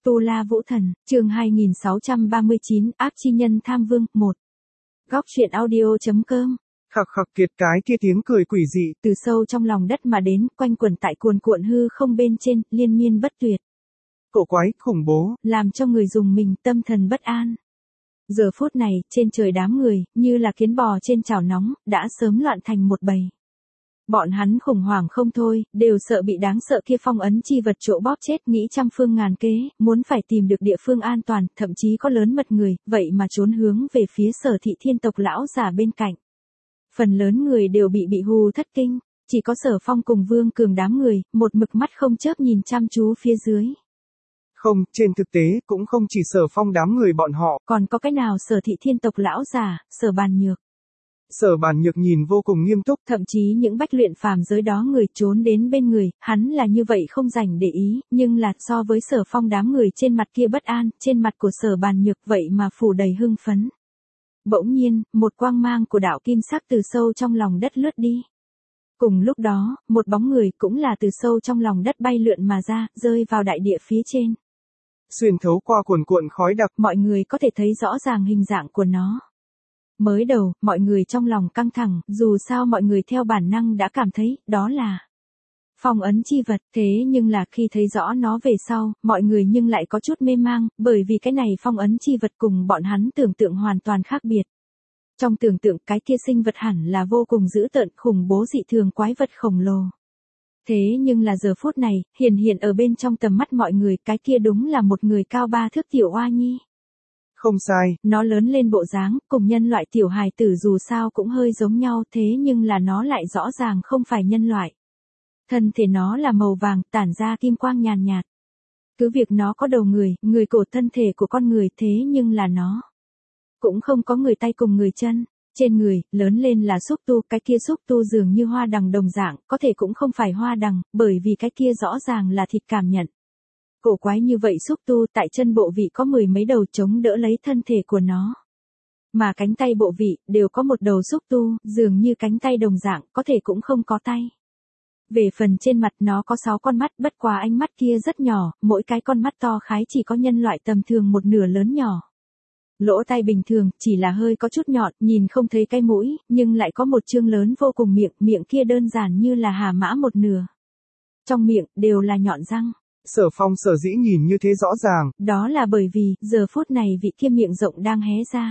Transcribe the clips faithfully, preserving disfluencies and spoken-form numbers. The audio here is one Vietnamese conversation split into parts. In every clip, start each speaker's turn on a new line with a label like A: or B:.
A: Tu La Vũ Thần, chương hai nghìn sáu trăm ba mươi chín, Ác Chi Nhân Tham Vương, một. Góc truyện audio.com.
B: Khặc khặc kiệt cái kia tiếng cười quỷ dị.
A: Từ sâu trong lòng đất mà đến, quanh quẩn tại cuồn cuộn hư không bên trên, liên miên bất tuyệt.
B: Cổ quái, khủng bố.
A: Làm cho người dùng mình tâm thần bất an. Giờ phút này, trên trời đám người, như là kiến bò trên chảo nóng, đã sớm loạn thành một bầy. Bọn hắn khủng hoảng không thôi, đều sợ bị đáng sợ kia phong ấn chi vật chỗ bóp chết, nghĩ trăm phương ngàn kế, muốn phải tìm được địa phương an toàn, thậm chí có lớn mật người, vậy mà trốn hướng về phía Sở Thị Thiên tộc lão giả bên cạnh. Phần lớn người đều bị bị hù thất kinh, chỉ có Sở Phong cùng Vương Cường đám người, một mực mắt không chớp nhìn chăm chú phía dưới.
B: Không, trên thực tế, cũng không chỉ Sở Phong đám người bọn họ.
A: Còn có cái nào Sở Thị Thiên tộc lão giả, Sở Bàn Nhược.
B: Sở Bàn Nhược nhìn vô cùng nghiêm túc.
A: Thậm chí những bách luyện phàm giới đó người trốn đến bên người, hắn là như vậy không rảnh để ý, nhưng là so với Sở Phong đám người trên mặt kia bất an, trên mặt của Sở Bàn Nhược vậy mà phủ đầy hưng phấn. Bỗng nhiên, một quang mang của đạo kim sắc từ sâu trong lòng đất lướt đi. Cùng lúc đó, một bóng người cũng là từ sâu trong lòng đất bay lượn mà ra, rơi vào đại địa phía trên.
B: Xuyên thấu qua cuồn cuộn khói đặc,
A: mọi người có thể thấy rõ ràng hình dạng của nó. Mới đầu, mọi người trong lòng căng thẳng, dù sao mọi người theo bản năng đã cảm thấy, đó là phong ấn chi vật, thế nhưng là khi thấy rõ nó về sau, mọi người nhưng lại có chút mê mang, bởi vì cái này phong ấn chi vật cùng bọn hắn tưởng tượng hoàn toàn khác biệt. Trong tưởng tượng cái kia sinh vật hẳn là vô cùng dữ tợn, khủng bố dị thường quái vật khổng lồ. Thế nhưng là giờ phút này, hiện hiện ở bên trong tầm mắt mọi người, cái kia đúng là một người cao ba thước tiểu oa nhi.
B: Không sai,
A: nó lớn lên bộ dáng, cùng nhân loại tiểu hài tử dù sao cũng hơi giống nhau, thế nhưng là nó lại rõ ràng không phải nhân loại. Thân thể nó là màu vàng, tản ra kim quang nhàn nhạt. Cứ việc nó có đầu người, người cổ thân thể của con người, thế nhưng là nó cũng không có người tay cùng người chân. Trên người, lớn lên là xúc tu, cái kia xúc tu dường như hoa đằng đồng dạng, có thể cũng không phải hoa đằng, bởi vì cái kia rõ ràng là thịt cảm nhận. Cổ quái như vậy xúc tu tại chân bộ vị có mười mấy đầu chống đỡ lấy thân thể của nó. Mà cánh tay bộ vị, đều có một đầu xúc tu, dường như cánh tay đồng dạng, có thể cũng không có tay. Về phần trên mặt nó có sáu con mắt, bất quá ánh mắt kia rất nhỏ, mỗi cái con mắt to khái chỉ có nhân loại tầm thường một nửa lớn nhỏ. Lỗ tai bình thường, chỉ là hơi có chút nhọn, nhìn không thấy cái mũi, nhưng lại có một chương lớn vô cùng miệng, miệng kia đơn giản như là hà mã một nửa. Trong miệng, đều là nhọn răng.
B: Sở Phong sở dĩ nhìn như thế rõ ràng.
A: Đó là bởi vì, giờ phút này vị kia miệng rộng đang hé ra.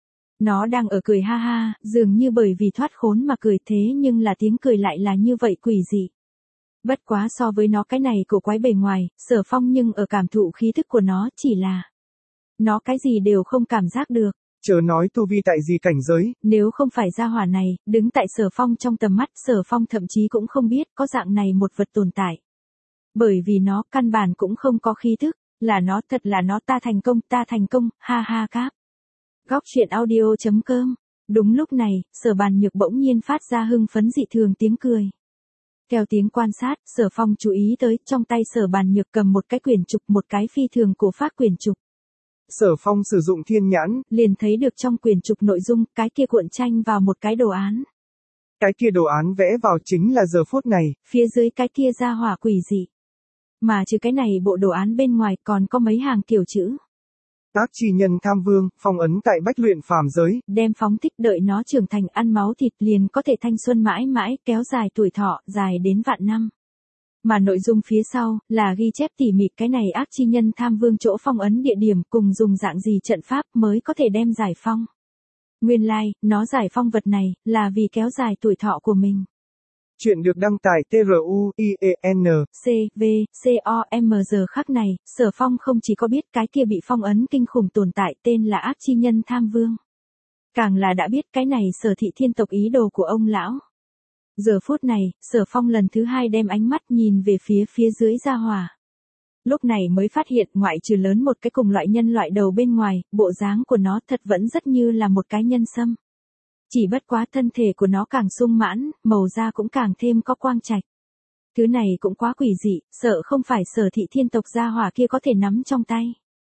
A: Nó đang ở cười ha ha, dường như bởi vì thoát khốn mà cười, thế nhưng là tiếng cười lại là như vậy quỷ dị. Bất quá so với nó cái này cổ quái bề ngoài, Sở Phong nhưng ở cảm thụ khí thức của nó chỉ là nó cái gì đều không cảm giác được.
B: Chớ nói tu vi tại gì cảnh giới.
A: Nếu không phải gia hỏa này, đứng tại Sở Phong trong tầm mắt, Sở Phong thậm chí cũng không biết có dạng này một vật tồn tại. Bởi vì nó căn bản cũng không có khí thức, là nó, thật là nó, ta thành công, ta thành công, ha ha cáp. Góc truyện audio.com. Đúng lúc này, Sở Bàn Nhược bỗng nhiên phát ra hưng phấn dị thường tiếng cười. Theo tiếng quan sát, Sở Phong chú ý tới, trong tay Sở Bàn Nhược cầm một cái quyển trục, một cái phi thường cổ phác quyển trục.
B: Sở Phong sử dụng thiên nhãn,
A: liền thấy được trong quyển trục nội dung, cái kia cuộn tranh vào một cái đồ án.
B: Cái kia đồ án vẽ vào chính là giờ phút này.
A: Phía dưới cái kia ra hỏa quỷ dị. Mà trừ cái này bộ đồ án bên ngoài còn có mấy hàng kiểu chữ.
B: Ác Chi Nhân Tham Vương, phong ấn tại bách luyện phàm giới.
A: Đem phóng thích đợi nó trưởng thành ăn máu thịt liền có thể thanh xuân mãi mãi, kéo dài tuổi thọ, dài đến vạn năm. Mà nội dung phía sau, là ghi chép tỉ mỉ cái này Ác Chi Nhân Tham Vương chỗ phong ấn địa điểm cùng dùng dạng gì trận pháp mới có thể đem giải phong. Nguyên lai, like, nó giải phong vật này, là vì kéo dài tuổi thọ của mình.
B: Chuyện được đăng tải T R U I E N
A: C V C O M giờ khắc này, Sở Phong không chỉ có biết cái kia bị phong ấn kinh khủng tồn tại tên là Ác Chi Nhân Tham Vương. Càng là đã biết cái này Sở Thị Thiên tộc ý đồ của ông lão. Giờ phút này, Sở Phong lần thứ hai đem ánh mắt nhìn về phía phía dưới gia hỏa. Lúc này mới phát hiện ngoại trừ lớn một cái cùng loại nhân loại đầu bên ngoài, bộ dáng của nó thật vẫn rất như là một cái nhân sâm. Chỉ bất quá thân thể của nó càng sung mãn, màu da cũng càng thêm có quang trạch. Thứ này cũng quá quỷ dị, sợ không phải Sở Thị Thiên tộc gia hỏa kia có thể nắm trong tay.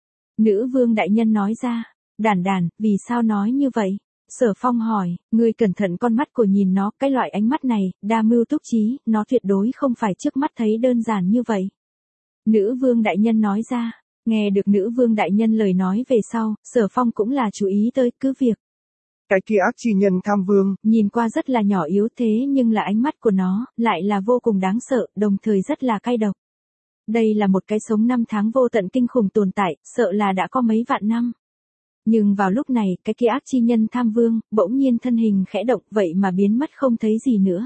A: Nữ vương đại nhân nói ra, đàn đàn, vì sao nói như vậy? Sở Phong hỏi, ngươi cẩn thận con mắt của nhìn nó, cái loại ánh mắt này, đa mưu túc trí, nó tuyệt đối không phải trước mắt thấy đơn giản như vậy. Nữ vương đại nhân nói ra, Nghe được nữ vương đại nhân lời nói về sau, Sở Phong cũng là chú ý tới cứ việc.
B: Cái kia ác chi nhân tham vương,
A: nhìn qua rất là nhỏ yếu thế nhưng là ánh mắt của nó, lại là vô cùng đáng sợ, đồng thời rất là cay độc. Đây là một cái sống năm tháng vô tận kinh khủng tồn tại, sợ là đã có mấy vạn năm. Nhưng vào lúc này, cái kia ác chi nhân tham vương, bỗng nhiên thân hình khẽ động vậy mà biến mất không thấy gì nữa.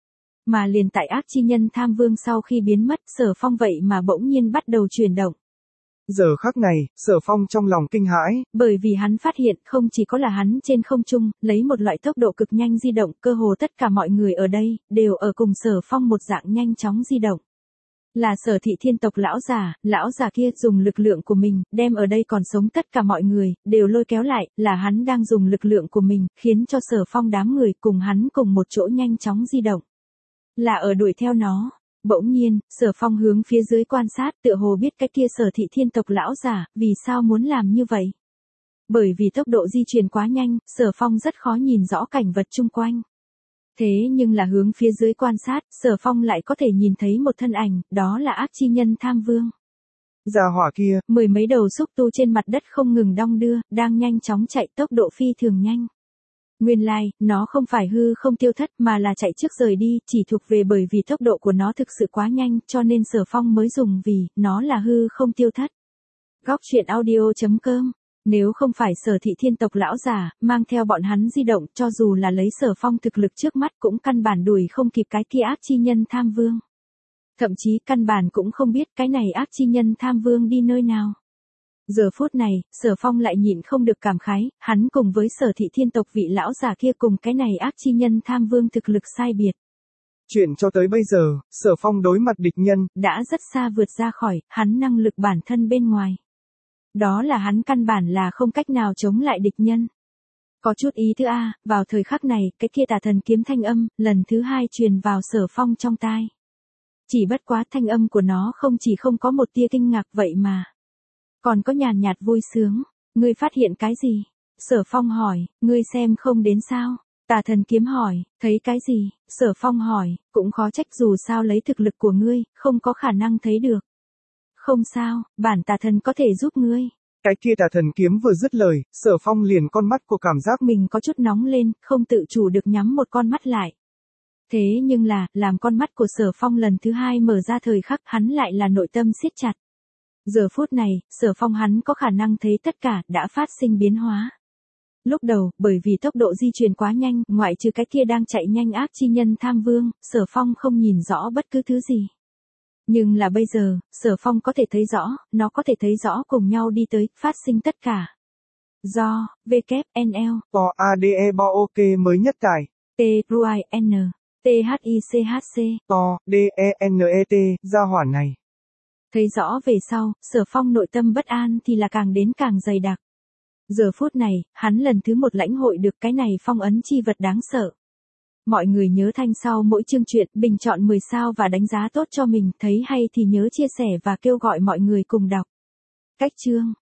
A: Mà liền tại ác chi nhân tham vương sau khi biến mất, Sở Phong vậy mà bỗng nhiên bắt đầu chuyển động.
B: Giờ khắc này, Sở Phong trong lòng kinh hãi.
A: Bởi vì hắn phát hiện không chỉ có là hắn trên không trung, lấy một loại tốc độ cực nhanh di động, cơ hồ tất cả mọi người ở đây, đều ở cùng Sở Phong một dạng nhanh chóng di động. Là Sở thị thiên tộc lão già, lão già kia dùng lực lượng của mình, đem ở đây còn sống tất cả mọi người, đều lôi kéo lại, là hắn đang dùng lực lượng của mình, khiến cho Sở Phong đám người cùng hắn cùng một chỗ nhanh chóng di động. Là ở đuổi theo nó. Bỗng nhiên, Sở Phong hướng phía dưới quan sát, tựa hồ biết cái kia Sở thị thiên tộc lão già, vì sao muốn làm như vậy. Bởi vì tốc độ di chuyển quá nhanh, Sở Phong rất khó nhìn rõ cảnh vật chung quanh. Thế nhưng là hướng phía dưới quan sát, Sở Phong lại có thể nhìn thấy một thân ảnh, đó là ác chi nhân tham vương.
B: Gia hỏa kia,
A: mười mấy đầu xúc tu trên mặt đất không ngừng đong đưa, đang nhanh chóng chạy tốc độ phi thường nhanh. Nguyên lai, like, nó không phải hư không tiêu thất mà là chạy trước rời đi, chỉ thuộc về bởi vì tốc độ của nó thực sự quá nhanh, cho nên Sở Phong mới dùng vì, nó là hư không tiêu thất. Góc truyện audio chấm com. Nếu không phải Sở thị thiên tộc lão già, mang theo bọn hắn di động, cho dù là lấy Sở Phong thực lực trước mắt cũng căn bản đuổi không kịp cái kia ác chi nhân tham vương. Thậm chí căn bản cũng không biết cái này ác chi nhân tham vương đi nơi nào. Giờ phút này, Sở Phong lại nhịn không được cảm khái, hắn cùng với Sở thị thiên tộc vị lão già kia cùng cái này ác chi nhân tham vương thực lực sai biệt.
B: Chuyện cho tới bây giờ, Sở Phong đối mặt địch nhân,
A: đã rất xa vượt ra khỏi, hắn năng lực bản thân bên ngoài. Đó là hắn căn bản là không cách nào chống lại địch nhân. Có chút ý thứ A, vào thời khắc này, cái kia tà thần kiếm thanh âm, lần thứ hai truyền vào Sở Phong trong tai. Chỉ bất quá thanh âm của nó không chỉ không có một tia kinh ngạc vậy mà. Còn có nhàn nhạt vui sướng. Ngươi phát hiện cái gì? Sở Phong hỏi, ngươi xem không đến sao? Tà thần kiếm hỏi, thấy cái gì? Sở Phong hỏi, cũng khó trách dù sao lấy thực lực của ngươi, không có khả năng thấy được. Không sao, bản tà thần có thể giúp ngươi.
B: Cái kia tà thần kiếm vừa dứt lời, Sở Phong liền con mắt của cảm giác
A: mình có chút nóng lên, không tự chủ được nhắm một con mắt lại. Thế nhưng là, làm con mắt của Sở Phong lần thứ hai mở ra thời khắc hắn lại là nội tâm siết chặt. Giờ phút này, Sở Phong hắn có khả năng thấy tất cả đã phát sinh biến hóa. Lúc đầu, bởi vì tốc độ di chuyển quá nhanh, ngoại trừ cái kia đang chạy nhanh ác chi nhân tham vương, Sở Phong không nhìn rõ bất cứ thứ gì. Nhưng là bây giờ, Sở Phong có thể thấy rõ, nó có thể thấy rõ cùng nhau đi tới, phát sinh tất cả. Do, W N L,
B: P O A D E B O O K mới nhất tải.
A: T R U I N, T H I C H C,
B: P O D E N E T, gia hỏa này.
A: Thấy rõ về sau, Sở Phong nội tâm bất an thì là càng đến càng dày đặc. Giờ phút này, hắn lần thứ một lãnh hội được cái này phong ấn chi vật đáng sợ. Mọi người nhớ thanh sau mỗi chương truyện, bình chọn mười sao và đánh giá tốt cho mình, thấy hay thì nhớ chia sẻ và kêu gọi mọi người cùng đọc. Cách chương